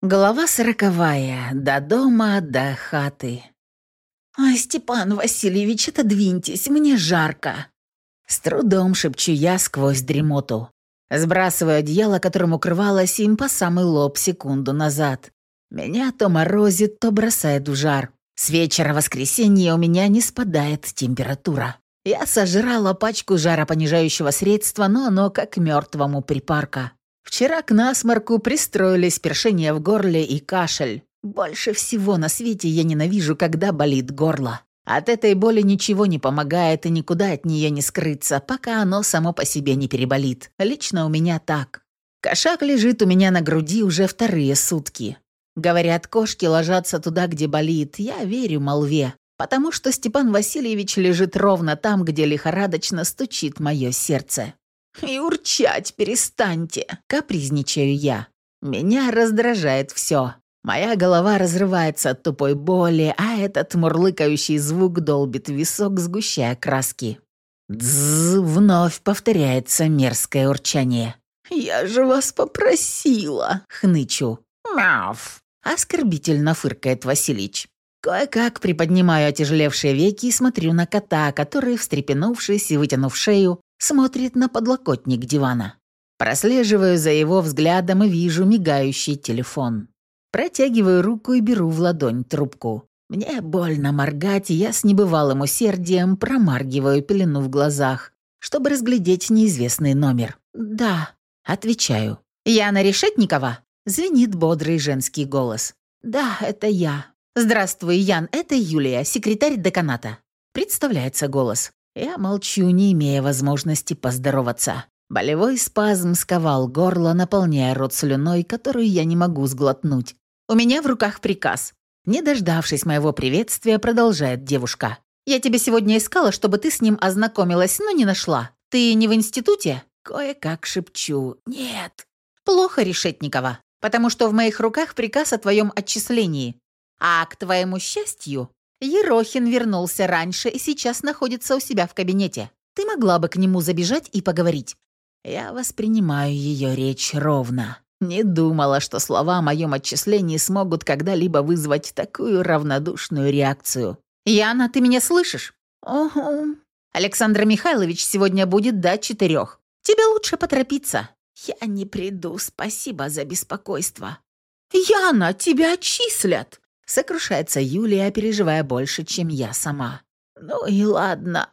Глава 40. До дома, до хаты. «Ой, Степан Васильевич, отодвиньтесь, мне жарко!» С трудом шепчу я сквозь дремоту. Сбрасываю одеяло, которым укрывалась им по самый лоб секунду назад. Меня то морозит, то бросает в жар. С вечера воскресенья у меня не спадает температура. Я сожрала пачку жаропонижающего средства, но оно как мертвому припарка. Вчера к насморку пристроились першение в горле и кашель. Больше всего на свете я ненавижу, когда болит горло. От этой боли ничего не помогает и никуда от нее не скрыться, пока оно само по себе не переболит. Лично у меня так. Кошак лежит у меня на груди уже вторые сутки. Говорят, кошки ложатся туда, где болит. Я верю молве, потому что Степан Васильевич лежит ровно там, где лихорадочно стучит мое сердце. «И урчать перестаньте!» — капризничаю я. Меня раздражает все. Моя голова разрывается от тупой боли, а этот мурлыкающий звук долбит в висок, сгущая краски. «Дззз!» — вновь повторяется мерзкое урчание. «Я же вас попросила!» — хнычу. «Мяв!» — оскорбительно фыркает Василич. Кое-как приподнимаю отяжелевшие веки и смотрю на кота, который, встрепенувшись и вытянув шею, смотрит на подлокотник дивана. Прослеживаю за его взглядом и вижу мигающий телефон. Протягиваю руку и беру в ладонь трубку. Мне больно моргать, и я с небывалым усердием промаргиваю пелену в глазах, чтобы разглядеть неизвестный номер. «Да», — отвечаю. «Яна Решетникова?» — звенит бодрый женский голос. «Да, это я». «Здравствуй, Ян, это Юлия, секретарь деканата». Представляется голос. Я молчу, не имея возможности поздороваться. Болевой спазм сковал горло, наполняя рот слюной, которую я не могу сглотнуть. «У меня в руках приказ». Не дождавшись моего приветствия, продолжает девушка. «Я тебя сегодня искала, чтобы ты с ним ознакомилась, но не нашла. Ты не в институте?» Кое-как шепчу. «Нет». «Плохо, Решетникова, потому что в моих руках приказ о твоем отчислении. А к твоему счастью, Ерохин вернулся раньше и сейчас находится у себя в кабинете. Ты могла бы к нему забежать и поговорить». Я воспринимаю ее речь ровно. Не думала, что слова о моем отчислении смогут когда-либо вызвать такую равнодушную реакцию. «Яна, ты меня слышишь?» «Ого». «Александр Михайлович сегодня будет до 4. Тебе лучше поторопиться». «Я не приду, спасибо за беспокойство». «Яна, тебя отчислят!» Сокрушается Юлия, переживая больше, чем я сама. «Ну и ладно».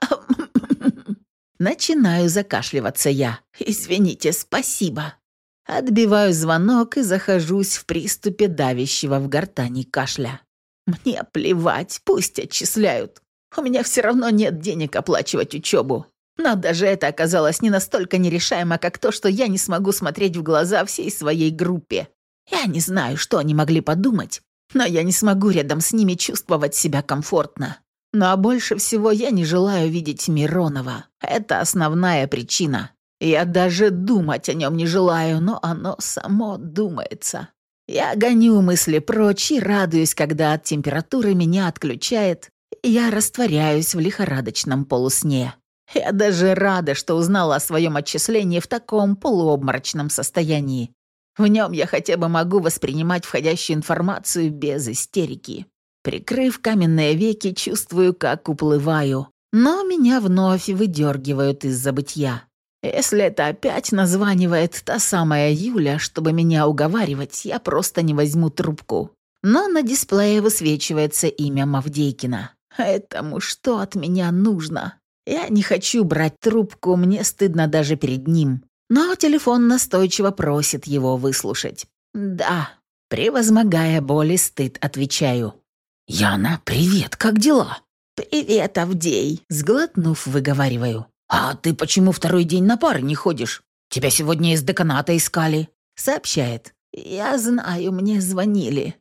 Начинаю закашливаться я. «Извините, спасибо». Отбиваю звонок и захожусь в приступе давящего в гортани кашля. Мне плевать, пусть отчисляют. У меня все равно нет денег оплачивать учебу. Но даже это оказалось не настолько нерешаемо, как то, что я не смогу смотреть в глаза всей своей группе. Я не знаю, что они могли подумать, но я не смогу рядом с ними чувствовать себя комфортно. Но больше всего я не желаю видеть Миронова. Это основная причина. Я даже думать о нем не желаю, но оно само думается. Я гоню мысли прочь и радуюсь, когда от температуры меня отключает, и я растворяюсь в лихорадочном полусне. Я даже рада, что узнала о своем отчислении в таком полуобморочном состоянии. В нем я хотя бы могу воспринимать входящую информацию без истерики. Прикрыв каменные веки, чувствую, как уплываю. Но меня вновь выдергивают из забытья. Если это опять названивает та самая Юля, чтобы меня уговаривать, я просто не возьму трубку. Но на дисплее высвечивается имя Мавдейкина. Этому что от меня нужно? Я не хочу брать трубку, мне стыдно даже перед ним. Но телефон настойчиво просит его выслушать. «Да», превозмогая боль и стыд, отвечаю. «Яна, привет, как дела?» «Привет, Авдей», сглотнув, выговариваю. «А ты почему второй день на пары не ходишь? Тебя сегодня из деканата искали», сообщает. «Я знаю, мне звонили».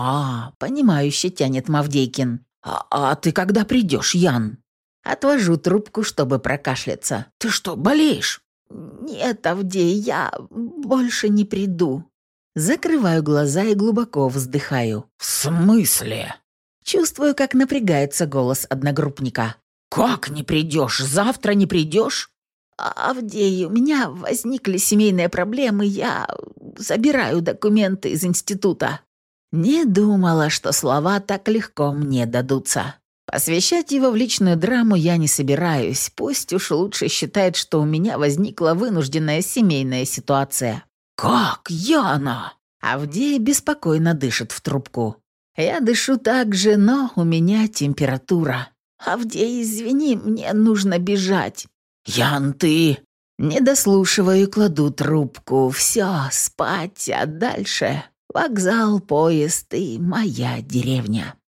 Понимающе тянет Мавдейкин. «А ты когда придешь, Ян?» Отвожу трубку, чтобы прокашляться. «Ты что, болеешь?» «Нет, Авдей, я больше не приду». Закрываю глаза и глубоко вздыхаю. «В смысле?» Чувствую, как напрягается голос одногруппника. «Как не придешь? Завтра не придешь?» Авдей, у меня возникли семейные проблемы, я забираю документы из института». Не думала, что слова так легко мне дадутся. Посвящать его в личную драму я не собираюсь, пусть уж лучше считает, что у меня возникла вынужденная семейная ситуация. «Как, Яна?» Авдей беспокойно дышит в трубку. Я дышу так же, но у меня температура. «Авдей, извини, мне нужно бежать». «Ян, ты...» Не дослушиваю и кладу трубку. Все, спать, а дальше вокзал, поезд и моя деревня.